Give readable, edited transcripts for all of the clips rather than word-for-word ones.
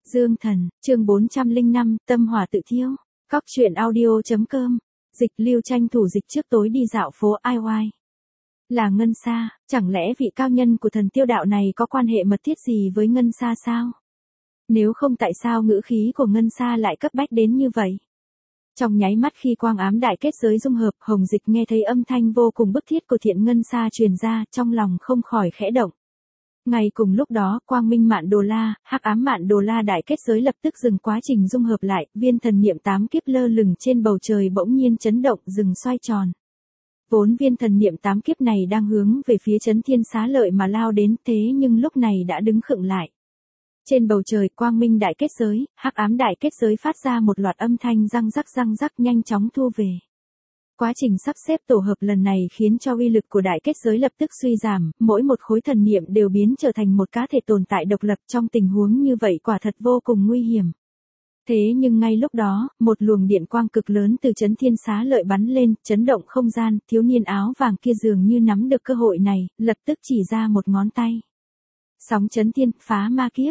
Dương Thần, chương 405, tâm hỏa tự thiêu. Cóc truyện audio.com. Dịch Lưu tranh thủ dịch trước tối đi dạo phố Ai Oai. Là Ngân Sa, chẳng lẽ vị cao nhân của thần tiêu đạo này có quan hệ mật thiết gì với Ngân Sa sao? Nếu không tại sao ngữ khí của Ngân Sa lại cấp bách đến như vậy? Trong nháy mắt khi quang ám đại kết giới dung hợp, Hồng Dịch nghe thấy âm thanh vô cùng bức thiết của Thiện Ngân Sa truyền ra, trong lòng không khỏi khẽ động. Ngay cùng lúc đó, Quang Minh Mạn Đồ La, Hắc Ám Mạn Đồ La đại kết giới lập tức dừng quá trình dung hợp lại, viên thần niệm 8 kiếp lơ lửng trên bầu trời bỗng nhiên chấn động, dừng xoay tròn. Vốn viên thần niệm 8 kiếp này đang hướng về phía Chấn Thiên Xá Lợi mà lao đến, thế nhưng lúc này đã đứng khựng lại. Trên bầu trời, Quang Minh đại kết giới, Hắc Ám đại kết giới phát ra một loạt âm thanh răng rắc nhanh chóng thu về. Quá trình sắp xếp tổ hợp lần này khiến cho uy lực của đại kết giới lập tức suy giảm, mỗi một khối thần niệm đều biến trở thành một cá thể tồn tại độc lập, trong tình huống như vậy quả thật vô cùng nguy hiểm. Thế nhưng ngay lúc đó, một luồng điện quang cực lớn từ Chấn Thiên Xá Lợi bắn lên, chấn động không gian, thiếu niên áo vàng kia dường như nắm được cơ hội này, lập tức chỉ ra một ngón tay. Sóng chấn thiên, phá ma kiếp.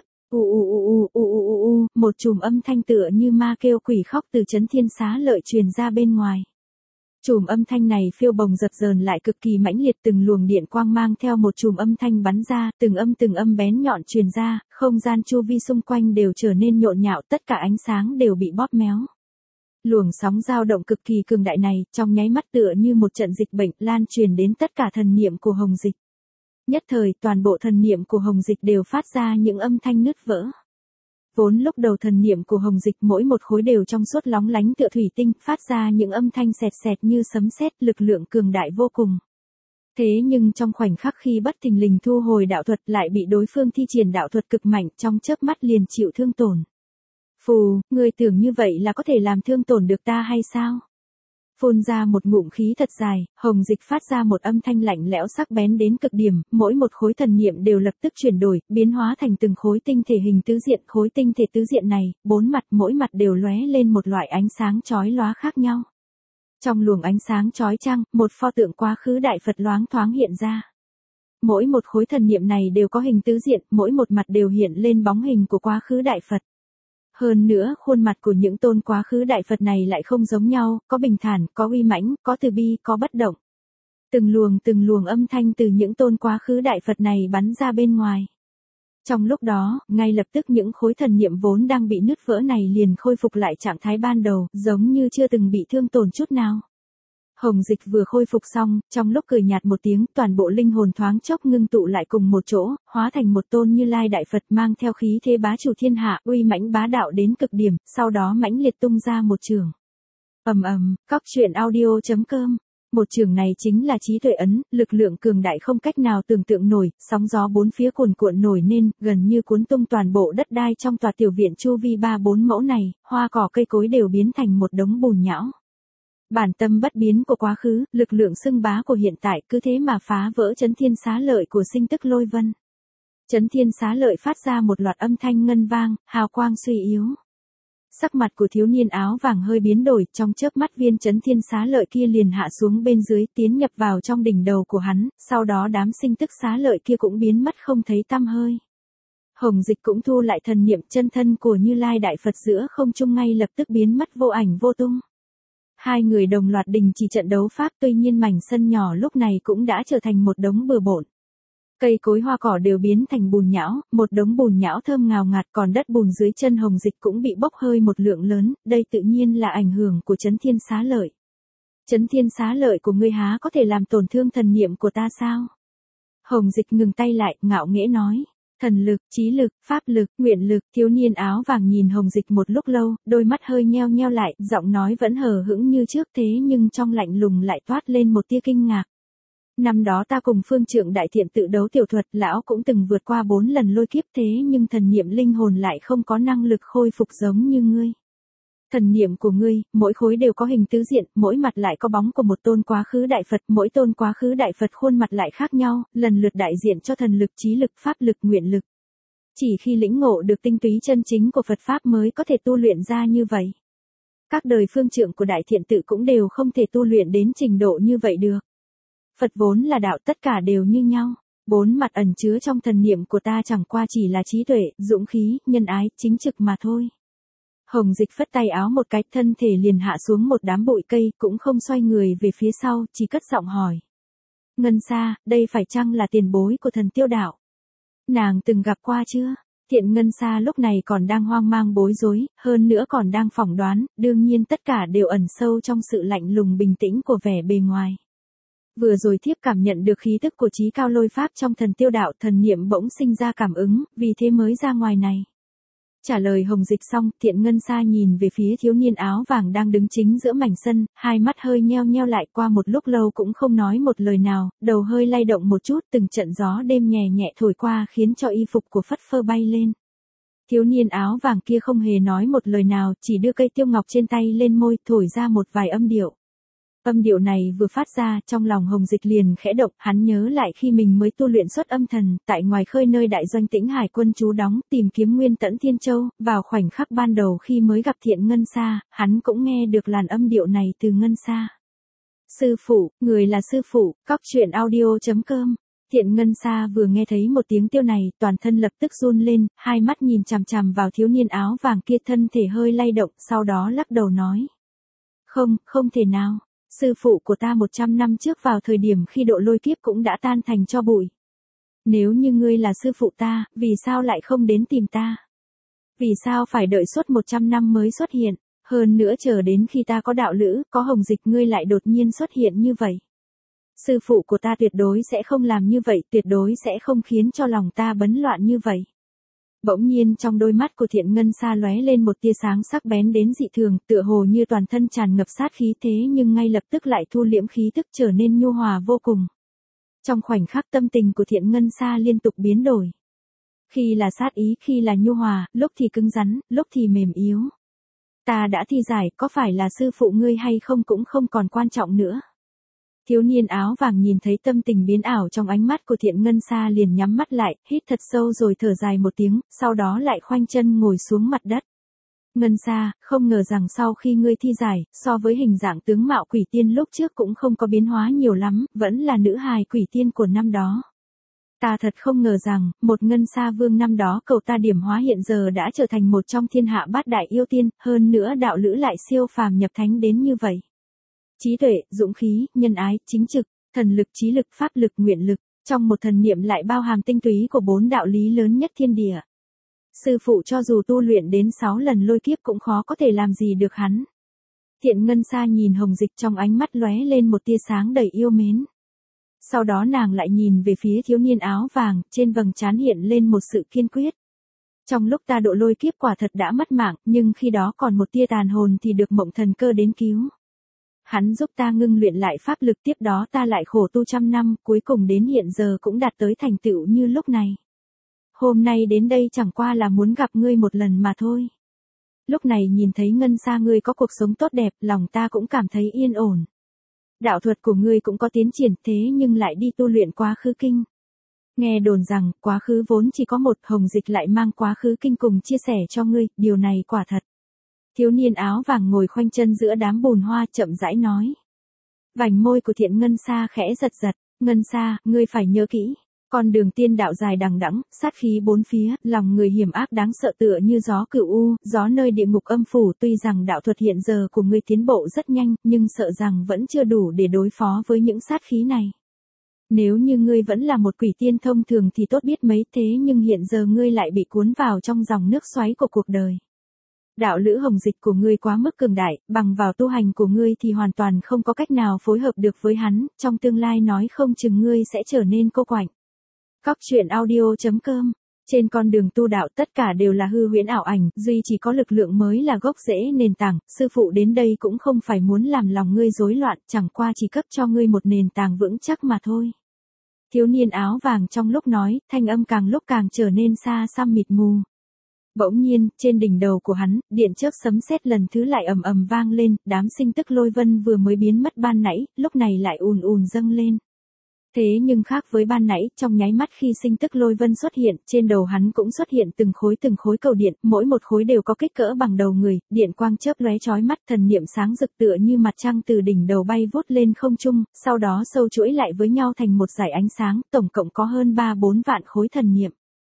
Một chùm âm thanh tựa như ma kêu quỷ khóc từ Chấn Thiên Xá Lợi truyền ra bên ngoài. Chùm âm thanh này phiêu bồng dập dờn lại cực kỳ mãnh liệt, từng luồng điện quang mang theo một chùm âm thanh bắn ra, từng âm bén nhọn truyền ra, không gian chu vi xung quanh đều trở nên nhộn nhạo, tất cả ánh sáng đều bị bóp méo. Luồng sóng dao động cực kỳ cường đại này, trong nháy mắt tựa như một trận dịch bệnh lan truyền đến tất cả thần niệm của Hồng Dịch. Nhất thời, toàn bộ thần niệm của Hồng Dịch đều phát ra những âm thanh nứt vỡ. Vốn lúc đầu thần niệm của Hồng Dịch mỗi một khối đều trong suốt lóng lánh tựa thủy tinh, phát ra những âm thanh sẹt sẹt như sấm sét, lực lượng cường đại vô cùng. Thế nhưng trong khoảnh khắc khi bất thình lình thu hồi đạo thuật lại bị đối phương thi triển đạo thuật cực mạnh, trong chớp mắt liền chịu thương tổn. Phù, ngươi tưởng như vậy là có thể làm thương tổn được ta hay sao? Phun ra một ngụm khí thật dài, Hồng Dịch phát ra một âm thanh lạnh lẽo sắc bén đến cực điểm, mỗi một khối thần niệm đều lập tức chuyển đổi, biến hóa thành từng khối tinh thể hình tứ diện, khối tinh thể tứ diện này, bốn mặt mỗi mặt đều lóe lên một loại ánh sáng chói lóa khác nhau. Trong luồng ánh sáng chói chang, một pho tượng quá khứ đại Phật loáng thoáng hiện ra. Mỗi một khối thần niệm này đều có hình tứ diện, mỗi một mặt đều hiện lên bóng hình của quá khứ đại Phật. Hơn nữa, khuôn mặt của những tôn quá khứ đại Phật này lại không giống nhau, có bình thản, có uy mãnh, có từ bi, có bất động. Từng luồng âm thanh từ những tôn quá khứ đại Phật này bắn ra bên ngoài. Trong lúc đó, ngay lập tức những khối thần niệm vốn đang bị nứt vỡ này liền khôi phục lại trạng thái ban đầu, giống như chưa từng bị thương tổn chút nào. Hồng Dịch vừa khôi phục xong, trong lúc cười nhạt một tiếng, toàn bộ linh hồn thoáng chốc ngưng tụ lại cùng một chỗ, hóa thành một tôn Như Lai đại Phật mang theo khí thế bá chủ thiên hạ, uy mãnh bá đạo đến cực điểm, sau đó mãnh liệt tung ra một chưởng. Cóc truyện audio.com. Một chưởng này chính là trí tuệ ấn, lực lượng cường đại không cách nào tưởng tượng nổi, sóng gió bốn phía cuồn cuộn nổi nên, gần như cuốn tung toàn bộ đất đai trong tòa tiểu viện chu vi 3-4 mẫu này, hoa cỏ cây cối đều biến thành một đống bùn nhão. Bản tâm bất biến của quá khứ, lực lượng xưng bá của hiện tại cứ thế mà phá vỡ Chấn Thiên Xá Lợi của Sinh Tức Lôi Vân. Chấn Thiên Xá Lợi phát ra một loạt âm thanh ngân vang, hào quang suy yếu. Sắc mặt của thiếu niên áo vàng hơi biến đổi, trong chớp mắt viên Chấn Thiên Xá Lợi kia liền hạ xuống bên dưới, tiến nhập vào trong đỉnh đầu của hắn, sau đó đám Sinh Tức Xá Lợi kia cũng biến mất không thấy tăm hơi. Hồng Dịch cũng thu lại thần niệm, chân thân của Như Lai đại Phật giữa không trung ngay lập tức biến mất vô ảnh vô tung. Hai người đồng loạt đình chỉ trận đấu pháp, tuy nhiên mảnh sân nhỏ lúc này cũng đã trở thành một đống bừa bộn. Cây cối hoa cỏ đều biến thành bùn nhão, một đống bùn nhão thơm ngào ngạt, còn đất bùn dưới chân Hồng Dịch cũng bị bốc hơi một lượng lớn, đây tự nhiên là ảnh hưởng của Chấn Thiên Xá Lợi. Chấn Thiên Xá Lợi của ngươi há có thể làm tổn thương thần niệm của ta sao? Hồng Dịch ngừng tay lại, ngạo nghễ nói. Thần lực, trí lực, pháp lực, nguyện lực, thiếu niên áo vàng nhìn Hồng Dịch một lúc lâu, đôi mắt hơi nheo lại, giọng nói vẫn hờ hững như trước thế nhưng trong lạnh lùng lại toát lên một tia kinh ngạc. Năm đó ta cùng Phương Trượng đại thiện tự đấu tiểu thuật, lão cũng từng vượt qua 4 lần lôi kiếp thế nhưng thần niệm linh hồn lại không có năng lực khôi phục giống như ngươi. Thần niệm của ngươi, mỗi khối đều có hình tứ diện, mỗi mặt lại có bóng của một tôn quá khứ đại Phật, mỗi tôn quá khứ đại Phật khuôn mặt lại khác nhau, lần lượt đại diện cho thần lực, trí lực, pháp lực, nguyện lực. Chỉ khi lĩnh ngộ được tinh túy chân chính của Phật Pháp mới có thể tu luyện ra như vậy. Các đời phương trượng của đại thiện tự cũng đều không thể tu luyện đến trình độ như vậy được. Phật vốn là đạo, tất cả đều như nhau. 4 mặt ẩn chứa trong thần niệm của ta chẳng qua chỉ là trí tuệ, dũng khí, nhân ái, chính trực mà thôi. Hồng Dịch phất tay áo một cái, thân thể liền hạ xuống một đám bụi cây, cũng không xoay người về phía sau, chỉ cất giọng hỏi. Ngân Sa, đây phải chăng là tiền bối của thần Tiêu đạo? Nàng từng gặp qua chưa? Thiện Ngân Sa lúc này còn đang hoang mang bối rối, hơn nữa còn đang phỏng đoán, đương nhiên tất cả đều ẩn sâu trong sự lạnh lùng bình tĩnh của vẻ bề ngoài. Vừa rồi thiếp cảm nhận được khí tức của chí cao lôi pháp trong thần Tiêu đạo, thần niệm bỗng sinh ra cảm ứng, vì thế mới ra ngoài này. Trả lời Hồng Dịch xong, Thiện Ngân Sa nhìn về phía thiếu niên áo vàng đang đứng chính giữa mảnh sân, hai mắt hơi nheo nheo lại, qua một lúc lâu cũng không nói một lời nào, đầu hơi lay động một chút, từng trận gió đêm nhẹ nhẹ thổi qua khiến cho y phục của Phất Phơ bay lên. Thiếu niên áo vàng kia không hề nói một lời nào, chỉ đưa cây tiêu ngọc trên tay lên môi, thổi ra một vài âm điệu. Âm điệu này vừa phát ra, trong lòng Hồng Dịch liền khẽ động, hắn nhớ lại khi mình mới tu luyện xuất âm thần, tại ngoài khơi nơi đại doanh Tĩnh Hải quân trú đóng, tìm kiếm Nguyên Tẫn Thiên Châu, vào khoảnh khắc ban đầu khi mới gặp Thiện Ngân Sa, hắn cũng nghe được làn âm điệu này từ Ngân Sa. Sư phụ, người là sư phụ, coctruyện.audio.com. Thiện Ngân Sa vừa nghe thấy một tiếng tiêu này, toàn thân lập tức run lên, hai mắt nhìn chằm chằm vào thiếu niên áo vàng kia, thân thể hơi lay động, sau đó lắc đầu nói. Không thể nào. Sư phụ của ta 100 năm trước vào thời điểm khi độ lôi kiếp cũng đã tan thành tro bụi. Nếu như ngươi là sư phụ ta, vì sao lại không đến tìm ta? Vì sao phải đợi suốt 100 năm mới xuất hiện? Hơn nữa chờ đến khi ta có đạo lữ, có Hồng Dịch, ngươi lại đột nhiên xuất hiện như vậy. Sư phụ của ta tuyệt đối sẽ không làm như vậy, tuyệt đối sẽ không khiến cho lòng ta bấn loạn như vậy. Bỗng nhiên trong đôi mắt của Thiện Ngân Sa lóe lên một tia sáng sắc bén đến dị thường, tựa hồ như toàn thân tràn ngập sát khí, thế nhưng ngay lập tức lại thu liễm khí tức, trở nên nhu hòa vô cùng. Trong khoảnh khắc tâm tình của Thiện Ngân Sa liên tục biến đổi. Khi là sát ý, khi là nhu hòa, lúc thì cứng rắn, lúc thì mềm yếu. Ta đã thi giải, có phải là sư phụ ngươi hay không cũng không còn quan trọng nữa. Thiếu niên áo vàng nhìn thấy tâm tình biến ảo trong ánh mắt của Thiện Ngân Sa liền nhắm mắt lại, hít thật sâu rồi thở dài một tiếng, sau đó lại khoanh chân ngồi xuống mặt đất. Ngân Sa, không ngờ rằng sau khi ngươi thi giải, so với hình dạng tướng mạo quỷ tiên lúc trước cũng không có biến hóa nhiều lắm, vẫn là nữ hài quỷ tiên của năm đó. Ta thật không ngờ rằng, một Ngân Sa vương năm đó cầu ta điểm hóa hiện giờ đã trở thành một trong thiên hạ bát đại yêu tiên, hơn nữa đạo lữ lại siêu phàm nhập thánh đến như vậy. Trí tuệ, dũng khí, nhân ái, chính trực, thần lực, trí lực, pháp lực, nguyện lực, trong một thần niệm lại bao hàm tinh túy của 4 đạo lý lớn nhất thiên địa. Sư phụ cho dù tu luyện đến 6 lần lôi kiếp cũng khó có thể làm gì được hắn. Thiện Ngân Sa nhìn Hồng Dịch, trong ánh mắt lóe lên một tia sáng đầy yêu mến. Sau đó nàng lại nhìn về phía thiếu niên áo vàng, trên vầng trán hiện lên một sự kiên quyết. Trong lúc ta độ lôi kiếp quả thật đã mất mạng, nhưng khi đó còn một tia tàn hồn thì được Mộng Thần Cơ đến cứu. Hắn giúp ta ngưng luyện lại pháp lực, tiếp đó ta lại khổ tu trăm năm, cuối cùng đến hiện giờ cũng đạt tới thành tựu như lúc này. Hôm nay đến đây chẳng qua là muốn gặp ngươi một lần mà thôi. Lúc này nhìn thấy Ngân Sa ngươi có cuộc sống tốt đẹp, lòng ta cũng cảm thấy yên ổn. Đạo thuật của ngươi cũng có tiến triển, thế nhưng lại đi tu luyện quá khứ kinh. Nghe đồn rằng, quá khứ vốn chỉ có một, Hồng Dịch lại mang quá khứ kinh cùng chia sẻ cho ngươi, điều này quả thật. Thiếu niên áo vàng ngồi khoanh chân giữa đám bùn hoa, chậm rãi nói. Vành môi của Thiện Ngân Sa khẽ giật giật. Ngân Sa, ngươi phải nhớ kỹ. Con đường tiên đạo dài đằng đẵng, sát khí bốn phía, lòng người hiểm ác đáng sợ tựa như gió cửu u, gió nơi địa ngục âm phủ. Tuy rằng đạo thuật hiện giờ của ngươi tiến bộ rất nhanh, nhưng sợ rằng vẫn chưa đủ để đối phó với những sát khí này. Nếu như ngươi vẫn là một quỷ tiên thông thường thì tốt biết mấy, thế nhưng hiện giờ ngươi lại bị cuốn vào trong dòng nước xoáy của cuộc đời. Đạo lữ Hồng Dịch của ngươi quá mức cường đại, bằng vào tu hành của ngươi thì hoàn toàn không có cách nào phối hợp được với hắn, trong tương lai nói không chừng ngươi sẽ trở nên cô quạnh. Coctruyện.audio.com. Trên con đường tu đạo tất cả đều là hư huyễn ảo ảnh, duy chỉ có lực lượng mới là gốc rễ nền tảng, sư phụ đến đây cũng không phải muốn làm lòng ngươi rối loạn, chẳng qua chỉ cấp cho ngươi một nền tảng vững chắc mà thôi. Thiếu niên áo vàng trong lúc nói, thanh âm càng lúc càng trở nên xa xăm mịt mù. Bỗng nhiên, trên đỉnh đầu của hắn, điện chớp sấm sét lần thứ lại ầm ầm vang lên, đám sinh tức lôi vân vừa mới biến mất ban nãy, lúc này lại ùn ùn dâng lên. Thế nhưng khác với ban nãy, trong nháy mắt khi sinh tức lôi vân xuất hiện, trên đầu hắn cũng xuất hiện từng khối cầu điện, mỗi một khối đều có kích cỡ bằng đầu người, điện quang chớp lóe chói mắt, thần niệm sáng rực tựa như mặt trăng từ đỉnh đầu bay vút lên không trung, sau đó sâu chuỗi lại với nhau thành một dải ánh sáng, tổng cộng có hơn 3-4 vạn khối thần niệm.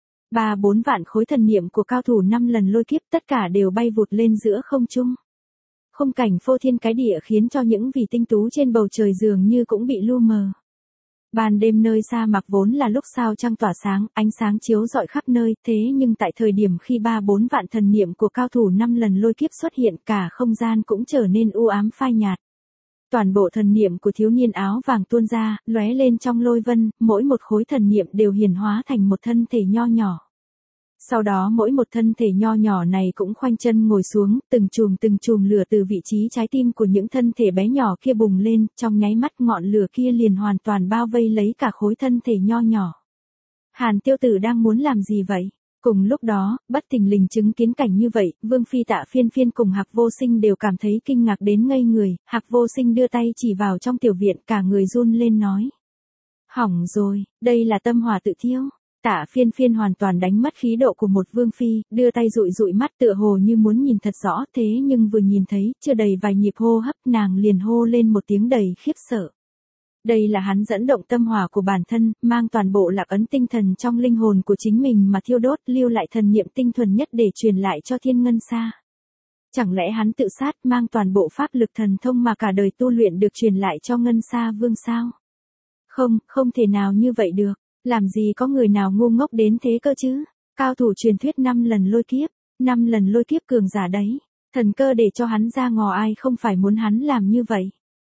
3-4 vạn khối thần niệm của cao thủ 5 lần lôi kiếp tất cả đều bay vụt lên giữa không trung. Khung cảnh phô thiên cái địa khiến cho những vì tinh tú trên bầu trời dường như cũng bị lu mờ. Ban đêm nơi sa mạc vốn là lúc sao trăng tỏa sáng, ánh sáng chiếu rọi khắp nơi, thế nhưng tại thời điểm khi 3-4 vạn thần niệm của cao thủ 5 lần lôi kiếp xuất hiện, cả không gian cũng trở nên u ám phai nhạt. Toàn bộ thần niệm của thiếu niên áo vàng tuôn ra, lóe lên trong lôi vân, mỗi một khối thần niệm đều hiển hóa thành một thân thể nho nhỏ. Sau đó mỗi một thân thể nho nhỏ này cũng khoanh chân ngồi xuống, từng chùm lửa từ vị trí trái tim của những thân thể bé nhỏ kia bùng lên, trong nháy mắt ngọn lửa kia liền hoàn toàn bao vây lấy cả khối thân thể nho nhỏ. Hàn Tiêu Tử đang muốn làm gì vậy? Cùng lúc đó, bất thình lình chứng kiến cảnh như vậy, Vương Phi Tạ Phiên Phiên cùng Hạc Vô Sinh đều cảm thấy kinh ngạc đến ngây người, Hạc Vô Sinh đưa tay chỉ vào trong tiểu viện, cả người run lên nói. Hỏng rồi, đây là tâm hỏa tự thiêu. Tạ Phiên Phiên hoàn toàn đánh mất khí độ của một vương phi, đưa tay dụi mắt tựa hồ như muốn nhìn thật rõ, thế nhưng vừa nhìn thấy, chưa đầy vài nhịp hô hấp, nàng liền hô lên một tiếng đầy khiếp sợ. Đây là hắn dẫn động tâm hỏa của bản thân, mang toàn bộ lạc ấn tinh thần trong linh hồn của chính mình mà thiêu đốt, lưu lại thần niệm tinh thuần nhất để truyền lại cho Thiên Ngân Sa. Chẳng lẽ hắn tự sát, mang toàn bộ pháp lực thần thông mà cả đời tu luyện được truyền lại cho Ngân Sa Vương sao? Không thể nào như vậy được. Làm gì có người nào ngu ngốc đến thế cơ chứ? Cao thủ truyền thuyết 5 lần lôi kiếp, 5 lần lôi kiếp cường giả đấy. Thần cơ để cho hắn ra ngò ai không phải muốn hắn làm như vậy.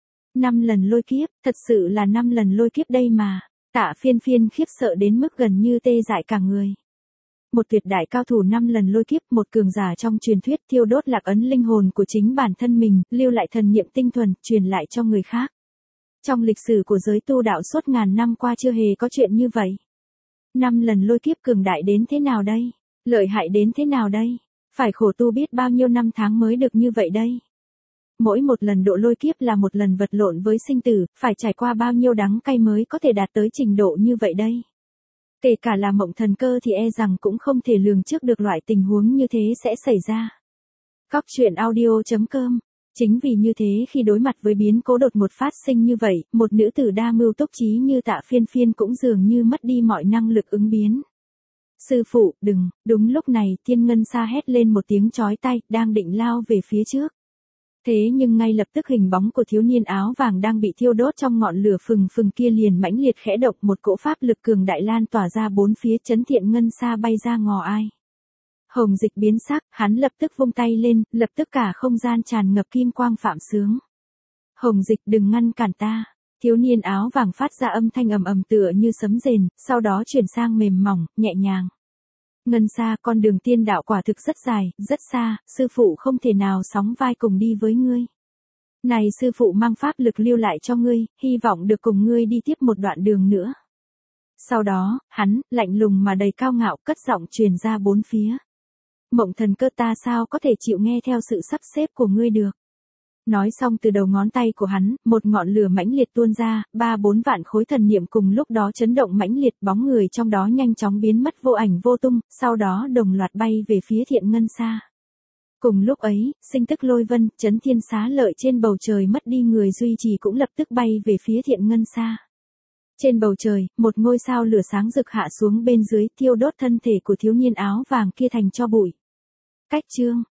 5 lần lôi kiếp, thật sự là 5 lần lôi kiếp đây mà. Tạ Phiên Phiên khiếp sợ đến mức gần như tê dại cả người. Một tuyệt đại cao thủ 5 lần lôi kiếp, một cường giả trong truyền thuyết thiêu đốt lạc ấn linh hồn của chính bản thân mình, lưu lại thần niệm tinh thuần, truyền lại cho người khác. Trong lịch sử của giới tu đạo suốt ngàn năm qua chưa hề có chuyện như vậy. 5 lần lôi kiếp cường đại đến thế nào đây? Lợi hại đến thế nào đây? Phải khổ tu biết bao nhiêu năm tháng mới được như vậy đây? Mỗi một lần độ lôi kiếp là một lần vật lộn với sinh tử, phải trải qua bao nhiêu đắng cay mới có thể đạt tới trình độ như vậy đây? Kể cả là Mộng Thần Cơ thì e rằng cũng không thể lường trước được loại tình huống như thế sẽ xảy ra. Góc truyện audio.com. Chính vì như thế khi đối mặt với biến cố đột ngột phát sinh như vậy, một nữ tử đa mưu túc trí như Tạ Phiên Phiên cũng dường như mất đi mọi năng lực ứng biến. Sư phụ, đừng, đúng lúc này, Thiên Ngân Sa hét lên một tiếng chói tai, đang định lao về phía trước. Thế nhưng ngay lập tức hình bóng của thiếu niên áo vàng đang bị thiêu đốt trong ngọn lửa phừng kia liền mãnh liệt khẽ động, một cỗ pháp lực cường đại lan tỏa ra bốn phía, chấn Thiên Ngân Sa bay ra ngò ai. Hồng Dịch biến sắc, hắn lập tức vung tay lên, lập tức cả không gian tràn ngập kim quang phạm sướng. Hồng Dịch, đừng ngăn cản ta. Thiếu niên áo vàng phát ra âm thanh ầm ầm tựa như sấm rền, sau đó chuyển sang mềm mỏng, nhẹ nhàng. Ngân Sa, con đường tiên đạo quả thực rất dài, rất xa, sư phụ không thể nào sóng vai cùng đi với ngươi. Này sư phụ mang pháp lực lưu lại cho ngươi, hy vọng được cùng ngươi đi tiếp một đoạn đường nữa. Sau đó, hắn, lạnh lùng mà đầy cao ngạo, cất giọng truyền ra bốn phía. Mộng Thần Cơ, ta sao có thể chịu nghe theo sự sắp xếp của ngươi được. Nói xong từ đầu ngón tay của hắn, một ngọn lửa mãnh liệt tuôn ra, 3-4 vạn khối thần niệm cùng lúc đó chấn động mãnh liệt, bóng người trong đó nhanh chóng biến mất vô ảnh vô tung, sau đó đồng loạt bay về phía Thiện Ngân Sa. Cùng lúc ấy, sinh tức lôi vân, chấn thiên xá lợi trên bầu trời mất đi người duy trì cũng lập tức bay về phía Thiện Ngân Sa. Trên bầu trời, một ngôi sao lửa sáng rực hạ xuống bên dưới, thiêu đốt thân thể của thiếu niên áo vàng kia thành tro bụi. Cách chương